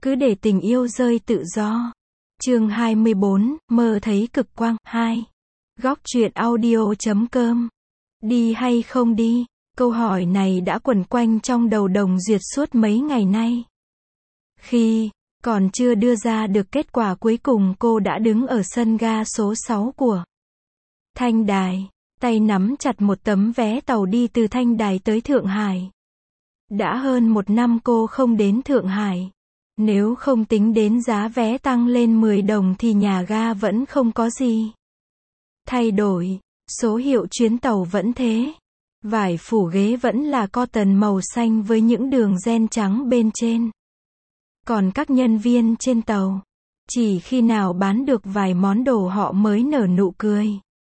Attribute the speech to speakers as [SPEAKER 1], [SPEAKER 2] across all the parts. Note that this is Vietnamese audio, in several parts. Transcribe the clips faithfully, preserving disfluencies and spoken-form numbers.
[SPEAKER 1] Cứ để tình yêu rơi tự do. Chương hai mươi bốn, mơ thấy cực quang. hai. Góc truyện audio chấm com. Đi hay không đi? Câu hỏi này đã quẩn quanh trong đầu Đồng Duyệt suốt mấy ngày nay. Khi còn chưa đưa ra được kết quả cuối cùng, cô đã đứng ở sân ga số sáu của Thanh Đài, tay nắm chặt một tấm vé tàu đi từ Thanh Đài tới Thượng Hải. Đã hơn một năm cô không đến Thượng Hải. Nếu không tính đến giá vé tăng lên mười đồng thì nhà ga vẫn không có gì thay đổi. Số hiệu chuyến tàu vẫn thế. Vải phủ ghế vẫn là cotton màu xanh với những đường ren trắng bên trên. Còn các nhân viên trên tàu, chỉ khi nào bán được vài món đồ họ mới nở nụ cười.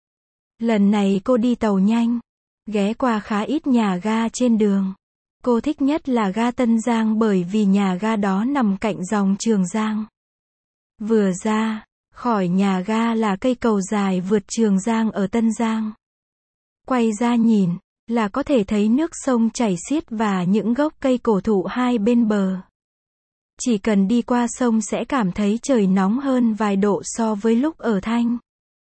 [SPEAKER 1] Lần này cô đi tàu nhanh, ghé qua khá ít nhà ga trên đường. Cô thích nhất là ga Tân Giang bởi vì nhà ga đó nằm cạnh dòng Trường Giang. Vừa ra khỏi nhà ga là cây cầu dài vượt Trường Giang ở Tân Giang. Quay ra nhìn là có thể thấy nước sông chảy xiết và những gốc cây cổ thụ hai bên bờ. Chỉ cần đi qua sông sẽ cảm thấy trời nóng hơn vài độ so với lúc ở Thanh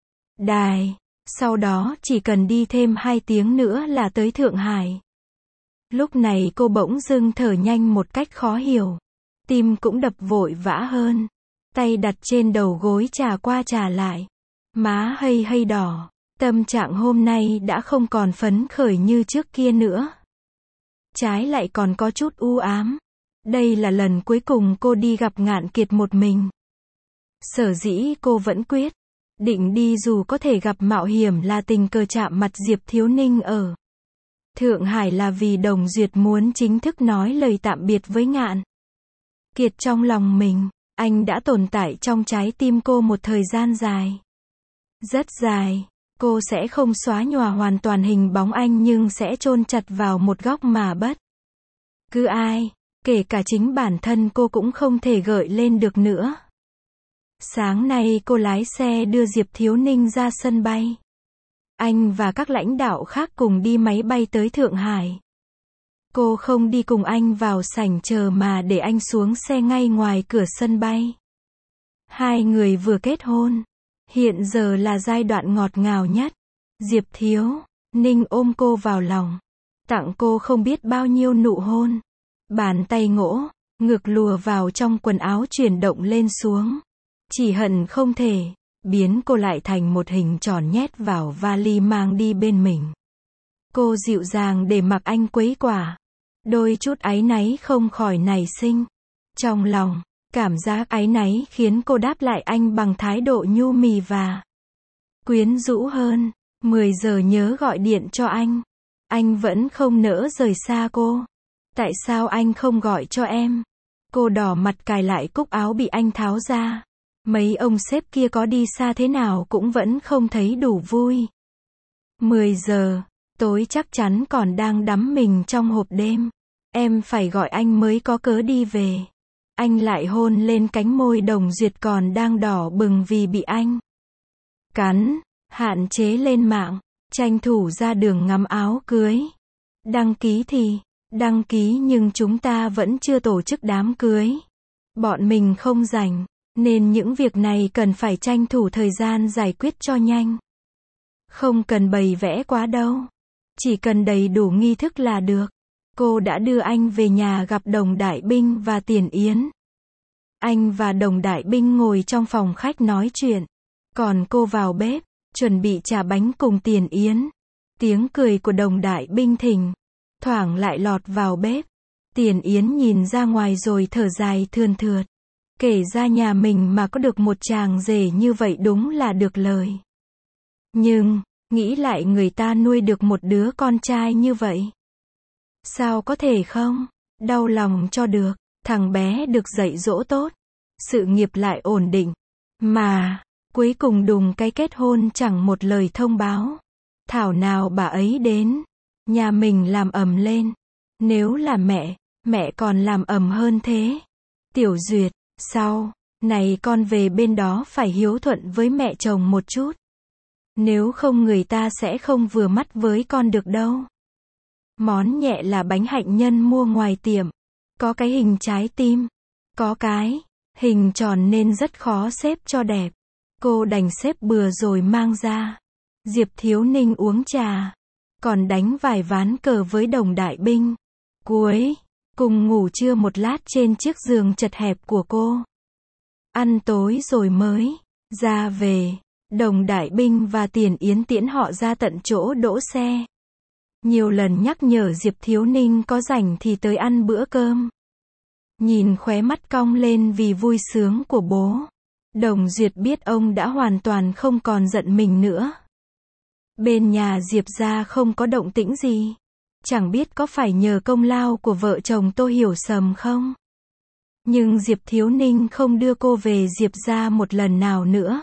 [SPEAKER 1] Đài. Sau đó chỉ cần đi thêm hai tiếng nữa là tới Thượng Hải. Lúc này cô bỗng dưng thở nhanh một cách khó hiểu. Tim cũng đập vội vã hơn. Tay đặt trên đầu gối chà qua chà lại. Má hây hây đỏ. Tâm trạng hôm nay đã không còn phấn khởi như trước kia nữa. Trái lại còn có chút u ám. Đây là lần cuối cùng cô đi gặp Ngạn Kiệt một mình. Sở dĩ cô vẫn quyết định đi dù có thể gặp mạo hiểm là tình cờ chạm mặt Diệp Thiếu Ninh ở Thượng Hải là vì Đồng Duyệt muốn chính thức nói lời tạm biệt với Ngạn Kiệt trong lòng mình. Anh đã tồn tại trong trái tim cô một thời gian dài. Rất dài. Cô sẽ không xóa nhòa hoàn toàn hình bóng anh nhưng sẽ chôn chặt vào một góc mà bất cứ ai, kể cả chính bản thân cô cũng không thể gợi lên được nữa. Sáng nay cô lái xe đưa Diệp Thiếu Ninh ra sân bay. Anh và các lãnh đạo khác cùng đi máy bay tới Thượng Hải. Cô không đi cùng anh vào sảnh chờ mà để anh xuống xe ngay ngoài cửa sân bay. Hai người vừa kết hôn. Hiện giờ là giai đoạn ngọt ngào nhất. Diệp Thiếu Ninh ôm cô vào lòng. Tặng cô không biết bao nhiêu nụ hôn. Bàn tay ngỗ, ngực lùa vào trong quần áo chuyển động lên xuống. Chỉ hận không thể biến cô lại thành một hình tròn nhét vào vali mang đi bên mình. Cô dịu dàng để mặc anh quấy quả. Đôi chút áy náy không khỏi nảy sinh trong lòng. Cảm giác áy náy khiến cô đáp lại anh bằng thái độ nhu mì và quyến rũ hơn. mười giờ nhớ gọi điện cho anh. Anh vẫn không nỡ rời xa cô. Tại sao anh không gọi cho em? Cô đỏ mặt cài lại cúc áo bị anh tháo ra. Mấy ông sếp kia có đi xa thế nào cũng vẫn không thấy đủ vui. mười giờ tối chắc chắn còn đang đắm mình trong hộp đêm. Em phải gọi anh mới có cớ đi về. Anh lại hôn lên cánh môi Đồng Duyệt còn đang đỏ bừng vì bị anh cắn. Hạn chế lên mạng, tranh thủ ra đường ngắm áo cưới. Đăng ký thì đăng ký nhưng chúng ta vẫn chưa tổ chức đám cưới. Bọn mình không rảnh, nên những việc này cần phải tranh thủ thời gian giải quyết cho nhanh. Không cần bày vẽ quá đâu. Chỉ cần đầy đủ nghi thức là được. Cô đã đưa anh về nhà gặp Đồng Đại Binh và Tiền Yến. Anh và Đồng Đại Binh ngồi trong phòng khách nói chuyện. Còn cô vào bếp, chuẩn bị trà bánh cùng Tiền Yến. Tiếng cười của Đồng Đại Binh thỉnh thoảng lại lọt vào bếp. Tiền Yến nhìn ra ngoài rồi thở dài thườn thượt. Kể ra nhà mình mà có được một chàng rể như vậy đúng là được lời. Nhưng, nghĩ lại người ta nuôi được một đứa con trai như vậy. Sao có thể không? Đau lòng cho được. Thằng bé được dạy dỗ tốt. Sự nghiệp lại ổn định. Mà, cuối cùng đùng cái kết hôn chẳng một lời thông báo. Thảo nào bà ấy đến. Nhà mình làm ầm lên. Nếu là mẹ, mẹ còn làm ầm hơn thế. Tiểu Duyệt, sau này con về bên đó phải hiếu thuận với mẹ chồng một chút. Nếu không người ta sẽ không vừa mắt với con được đâu. Món nhẹ là bánh hạnh nhân mua ngoài tiệm. Có cái hình trái tim. Có cái hình tròn nên rất khó xếp cho đẹp. Cô đành xếp bừa rồi mang ra. Diệp Thiếu Ninh uống trà, còn đánh vài ván cờ với Đồng Đại Binh. Cuối cùng ngủ trưa một lát trên chiếc giường chật hẹp của cô. Ăn tối rồi mới ra về. Đồng Đại Binh và Tiền Yến tiễn họ ra tận chỗ đỗ xe. Nhiều lần nhắc nhở Diệp Thiếu Ninh có rảnh thì tới ăn bữa cơm. Nhìn khóe mắt cong lên vì vui sướng của bố. Đồng Duyệt biết ông đã hoàn toàn không còn giận mình nữa. Bên nhà Diệp gia không có động tĩnh gì. Chẳng biết có phải nhờ công lao của vợ chồng Tô Hiểu Sầm không? Nhưng Diệp Thiếu Ninh không đưa cô về Diệp gia một lần nào nữa.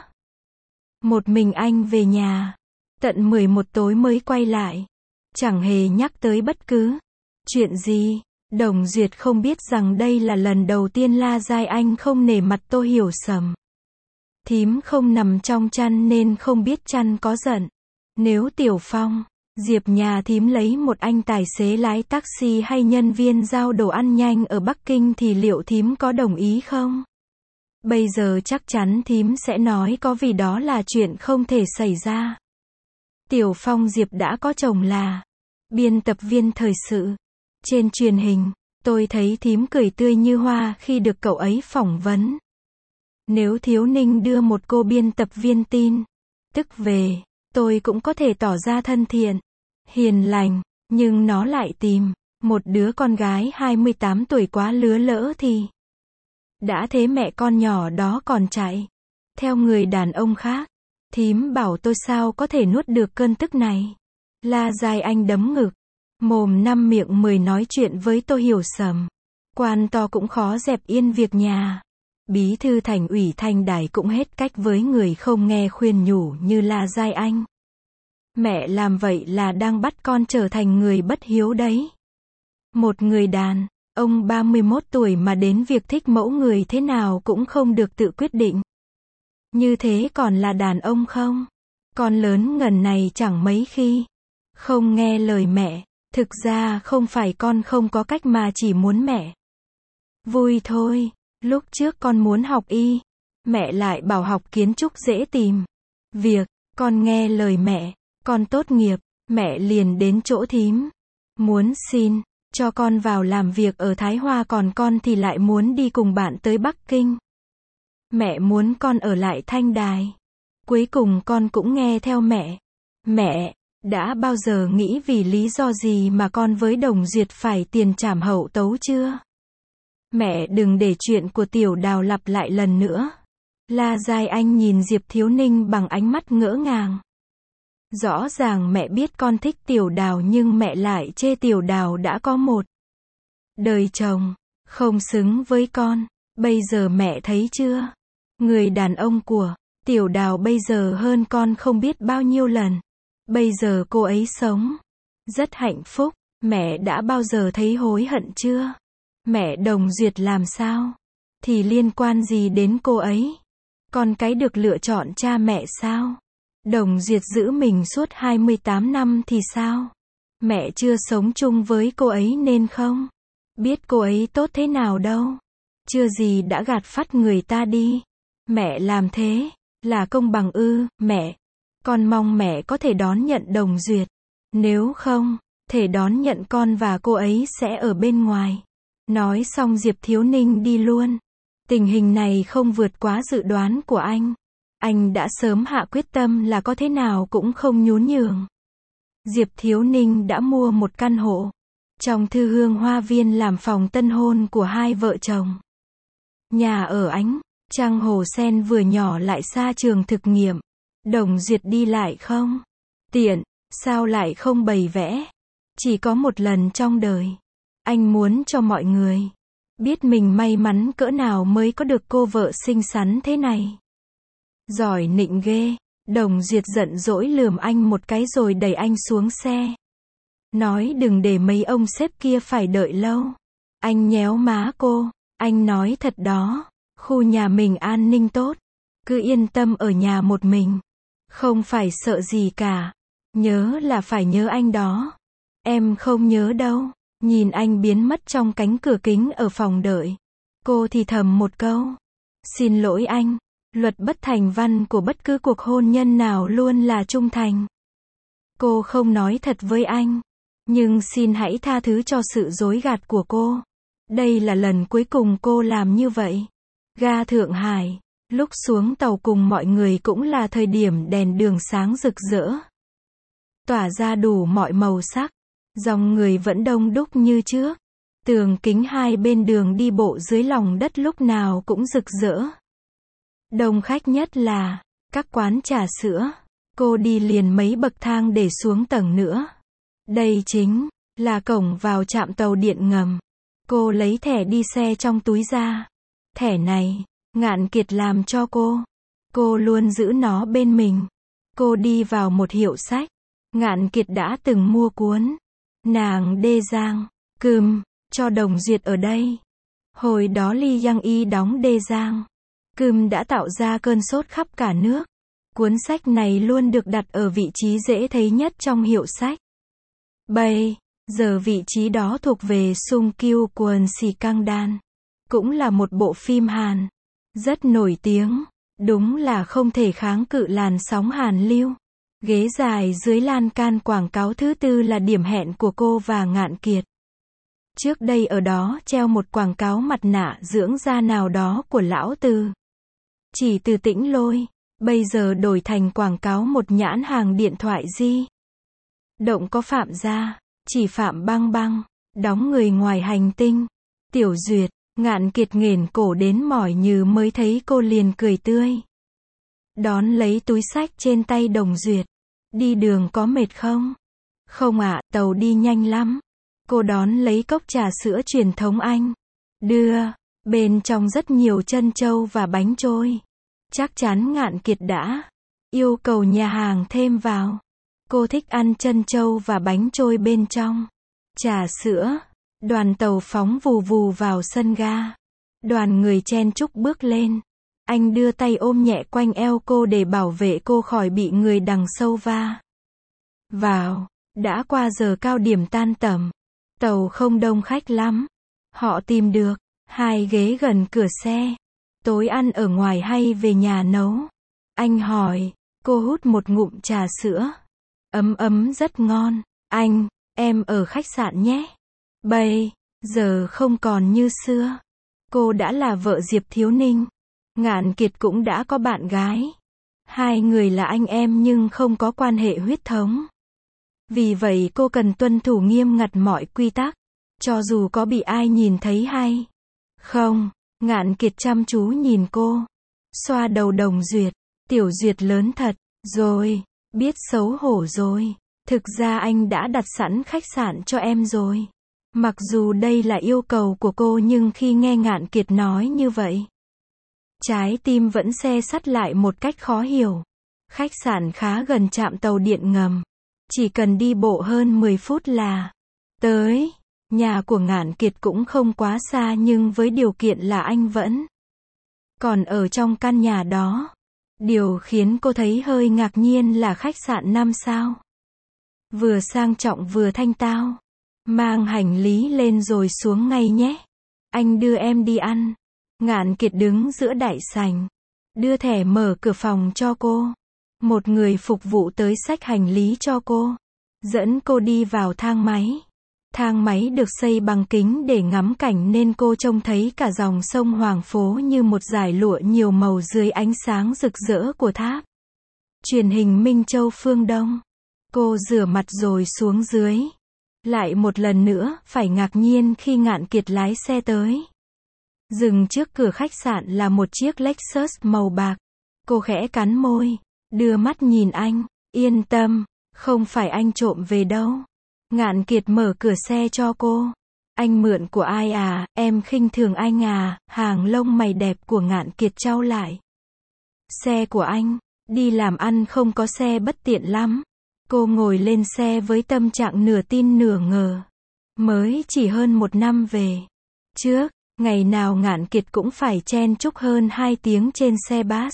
[SPEAKER 1] Một mình anh về nhà. Tận mười một tối mới quay lại. Chẳng hề nhắc tới bất cứ chuyện gì. Đồng Duyệt không biết rằng đây là lần đầu tiên La Giai Anh không nể mặt Tô Hiểu Sầm. Thím không nằm trong chăn nên không biết chăn có giận. Nếu Tiểu Phong, Diệp nhà thím lấy một anh tài xế lái taxi hay nhân viên giao đồ ăn nhanh ở Bắc Kinh thì liệu thím có đồng ý không? Bây giờ chắc chắn thím sẽ nói có vì đó là chuyện không thể xảy ra. Tiểu Phong Diệp đã có chồng là biên tập viên thời sự. Trên truyền hình, tôi thấy thím cười tươi như hoa khi được cậu ấy phỏng vấn. Nếu Thiếu Ninh đưa một cô biên tập viên tin tức về, tôi cũng có thể tỏ ra thân thiện, hiền lành, nhưng nó lại tìm một đứa con gái hai mươi tám tuổi quá lứa lỡ thì đã thế mẹ con nhỏ đó còn chạy theo người đàn ông khác. Thím bảo tôi sao có thể nuốt được cơn tức này. La Giai Anh đấm ngực, mồm năm miệng mười nói chuyện với Tô Hiểu Sầm. Quan to cũng khó dẹp yên việc nhà. Bí thư thành ủy Thanh Đài cũng hết cách với người không nghe khuyên nhủ như La Giai Anh. Mẹ làm vậy là đang bắt con trở thành người bất hiếu đấy. Một người đàn ông ba mươi mốt tuổi mà đến việc thích mẫu người thế nào cũng không được tự quyết định. Như thế còn là đàn ông không? Con lớn ngần này chẳng mấy khi không nghe lời mẹ. Thực ra không phải con không có cách mà chỉ muốn mẹ vui thôi. Lúc trước con muốn học y, mẹ lại bảo học kiến trúc dễ tìm việc. Con nghe lời mẹ, con tốt nghiệp, mẹ liền đến chỗ thím, muốn xin cho con vào làm việc ở Thái Hoa, còn con thì lại muốn đi cùng bạn tới Bắc Kinh. Mẹ muốn con ở lại Thanh Đài. Cuối cùng con cũng nghe theo mẹ. Mẹ đã bao giờ nghĩ vì lý do gì mà con với Đồng Duyệt phải tiền trảm hậu tấu chưa? Mẹ đừng để chuyện của Tiểu Đào lặp lại lần nữa. La Giai Anh nhìn Diệp Thiếu Ninh bằng ánh mắt ngỡ ngàng. Rõ ràng mẹ biết con thích Tiểu Đào nhưng mẹ lại chê Tiểu Đào đã có một đời chồng, không xứng với con. Bây giờ mẹ thấy chưa? Người đàn ông của Tiểu Đào bây giờ hơn con không biết bao nhiêu lần. Bây giờ cô ấy sống rất hạnh phúc. Mẹ đã bao giờ thấy hối hận chưa? Mẹ Đồng Duyệt làm sao thì liên quan gì đến cô ấy? Con cái được lựa chọn cha mẹ sao? Đồng Duyệt giữ mình suốt hai mươi tám năm thì sao? Mẹ chưa sống chung với cô ấy nên không biết cô ấy tốt thế nào đâu. Chưa gì đã gạt phắt người ta đi. Mẹ làm thế là công bằng ư? Mẹ, con mong mẹ có thể đón nhận Đồng Duyệt. Nếu không thể đón nhận, con và cô ấy sẽ ở bên ngoài. Nói xong Diệp Thiếu Ninh đi luôn. Tình hình này không vượt quá dự đoán của anh. Anh đã sớm hạ quyết tâm là có thế nào cũng không nhún nhường. Diệp Thiếu Ninh đã mua một căn hộ trong Thư Hương Hoa Viên làm phòng tân hôn của hai vợ chồng. Nhà ở ánh trăng hồ sen, vừa nhỏ lại xa trường thực nghiệm. Đồng Duyệt đi lại không tiện, sao lại không bày vẽ. Chỉ có một lần trong đời. Anh muốn cho mọi người biết mình may mắn cỡ nào mới có được cô vợ xinh xắn thế này. Giỏi nịnh ghê. Đồng Duyệt giận dỗi lườm anh một cái rồi đẩy anh xuống xe. Nói đừng để mấy ông sếp kia phải đợi lâu. Anh nhéo má cô. Anh nói thật đó. Khu nhà mình an ninh tốt. Cứ yên tâm ở nhà một mình. Không phải sợ gì cả. Nhớ là phải nhớ anh đó. Em không nhớ đâu. Nhìn anh biến mất trong cánh cửa kính ở phòng đợi. Cô thì thầm một câu. Xin lỗi anh. Luật bất thành văn của bất cứ cuộc hôn nhân nào luôn là trung thành. Cô không nói thật với anh. Nhưng xin hãy tha thứ cho sự dối gạt của cô. Đây là lần cuối cùng cô làm như vậy. Ga Thượng Hải. Lúc xuống tàu cùng mọi người cũng là thời điểm đèn đường sáng rực rỡ. Tỏa ra đủ mọi màu sắc. Dòng người vẫn đông đúc như trước. Tường kính hai bên đường đi bộ dưới lòng đất lúc nào cũng rực rỡ. Đông khách nhất là các quán trà sữa. Cô đi liền mấy bậc thang để xuống tầng nữa. Đây chính là cổng vào trạm tàu điện ngầm. Cô lấy thẻ đi xe trong túi ra. Thẻ này, Ngạn Kiệt làm cho cô. Cô luôn giữ nó bên mình. Cô đi vào một hiệu sách. Ngạn Kiệt đã từng mua cuốn Nàng Đê Giang, Cừm, cho Đồng Duyệt ở đây. Hồi đó Ly Giang Y đóng Đê Giang, Cừm đã tạo ra cơn sốt khắp cả nước. Cuốn sách này luôn được đặt ở vị trí dễ thấy nhất trong hiệu sách. Bây giờ vị trí đó thuộc về Sung Kyu Kwon Si Kang Dan. Cũng là một bộ phim Hàn. Rất nổi tiếng. Đúng là không thể kháng cự làn sóng Hàn lưu. Ghế dài dưới lan can quảng cáo thứ tư là điểm hẹn của cô và Ngạn Kiệt. Trước đây ở đó treo một quảng cáo mặt nạ dưỡng da nào đó của lão Từ. Chỉ Từ Tĩnh Lôi. Bây giờ đổi thành quảng cáo một nhãn hàng điện thoại di động có Phạm Gia, chỉ Phạm Băng Băng, đóng người ngoài hành tinh. Tiểu Duyệt, Ngạn Kiệt nghển cổ đến mỏi như mới thấy cô liền cười tươi. Đón lấy túi xách trên tay Đồng Duyệt. Đi đường có mệt không? Không ạ, tàu đi nhanh lắm. Cô đón lấy cốc trà sữa truyền thống Anh. Đưa, bên trong rất nhiều trân châu và bánh trôi. Chắc chắn Ngạn Kiệt đã yêu cầu nhà hàng thêm vào. Cô thích ăn trân châu và bánh trôi bên trong trà sữa. Đoàn tàu phóng vù vù vào sân ga. Đoàn người chen chúc bước lên. Anh đưa tay ôm nhẹ quanh eo cô để bảo vệ cô khỏi bị người đằng sau va vào. Đã qua giờ cao điểm tan tầm. Tàu không đông khách lắm. Họ tìm được hai ghế gần cửa xe. Tối ăn ở ngoài hay về nhà nấu? Anh hỏi. Cô hút một ngụm trà sữa. Ấm ấm rất ngon. Anh, em ở khách sạn nhé. Bây giờ không còn như xưa. Cô đã là vợ Diệp Thiếu Ninh. Ngạn Kiệt cũng đã có bạn gái. Hai người là anh em nhưng không có quan hệ huyết thống. Vì vậy cô cần tuân thủ nghiêm ngặt mọi quy tắc. Cho dù có bị ai nhìn thấy hay không. Ngạn Kiệt chăm chú nhìn cô. Xoa đầu Đồng Duyệt. Tiểu Duyệt lớn thật rồi. Biết xấu hổ rồi. Thực ra anh đã đặt sẵn khách sạn cho em rồi. Mặc dù đây là yêu cầu của cô nhưng khi nghe Ngạn Kiệt nói như vậy, trái tim vẫn se sắt lại một cách khó hiểu. Khách sạn khá gần trạm tàu điện ngầm. Chỉ cần đi bộ hơn mười phút là tới. Nhà của Ngạn Kiệt cũng không quá xa nhưng với điều kiện là anh vẫn còn ở trong căn nhà đó. Điều khiến cô thấy hơi ngạc nhiên là khách sạn năm sao. Vừa sang trọng vừa thanh tao. Mang hành lý lên rồi xuống ngay nhé. Anh đưa em đi ăn. Ngạn Kiệt đứng giữa đại sảnh. Đưa thẻ mở cửa phòng cho cô. Một người phục vụ tới xách hành lý cho cô. Dẫn cô đi vào thang máy. Thang máy được xây bằng kính để ngắm cảnh nên cô trông thấy cả dòng sông Hoàng Phố như một dải lụa nhiều màu dưới ánh sáng rực rỡ của tháp truyền hình Minh Châu phương Đông. Cô rửa mặt rồi xuống dưới. Lại một lần nữa, phải ngạc nhiên khi Ngạn Kiệt lái xe tới. Dừng trước cửa khách sạn là một chiếc Lexus màu bạc. Cô khẽ cắn môi, đưa mắt nhìn anh. Yên tâm, không phải anh trộm về đâu. Ngạn Kiệt mở cửa xe cho cô. Anh mượn của ai à, em khinh thường anh à, hàng lông mày đẹp của Ngạn Kiệt chau lại. Xe của anh, đi làm ăn không có xe bất tiện lắm. Cô ngồi lên xe với tâm trạng nửa tin nửa ngờ. Mới chỉ hơn một năm về trước, ngày nào Ngạn Kiệt cũng phải chen chúc hơn hai tiếng trên xe bus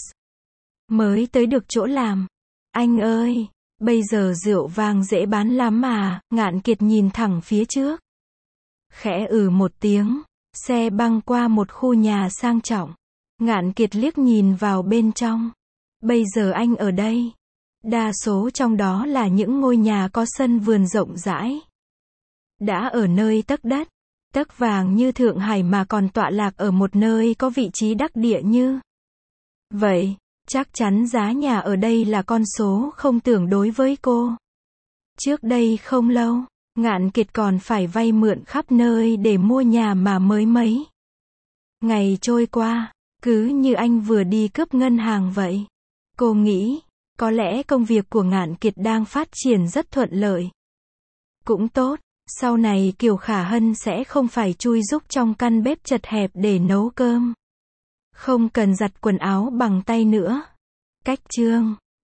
[SPEAKER 1] mới tới được chỗ làm. Anh ơi, bây giờ rượu vang dễ bán lắm mà. Ngạn Kiệt nhìn thẳng phía trước. Khẽ ừ một tiếng. Xe băng qua một khu nhà sang trọng. Ngạn Kiệt liếc nhìn vào bên trong. Bây giờ anh ở đây. Đa số trong đó là những ngôi nhà có sân vườn rộng rãi. Đã ở nơi tấc đất, tấc vàng như Thượng Hải mà còn tọa lạc ở một nơi có vị trí đắc địa như vậy, chắc chắn giá nhà ở đây là con số không tưởng đối với cô. Trước đây không lâu, Ngạn Kiệt còn phải vay mượn khắp nơi để mua nhà mà mới mấy ngày trôi qua, cứ như anh vừa đi cướp ngân hàng vậy. Cô nghĩ, có lẽ công việc của Ngạn Kiệt đang phát triển rất thuận lợi. Cũng tốt, sau này Kiều Khả Hân sẽ không phải chui rúc trong căn bếp chật hẹp để nấu cơm. Không cần giặt quần áo bằng tay nữa. Cách chương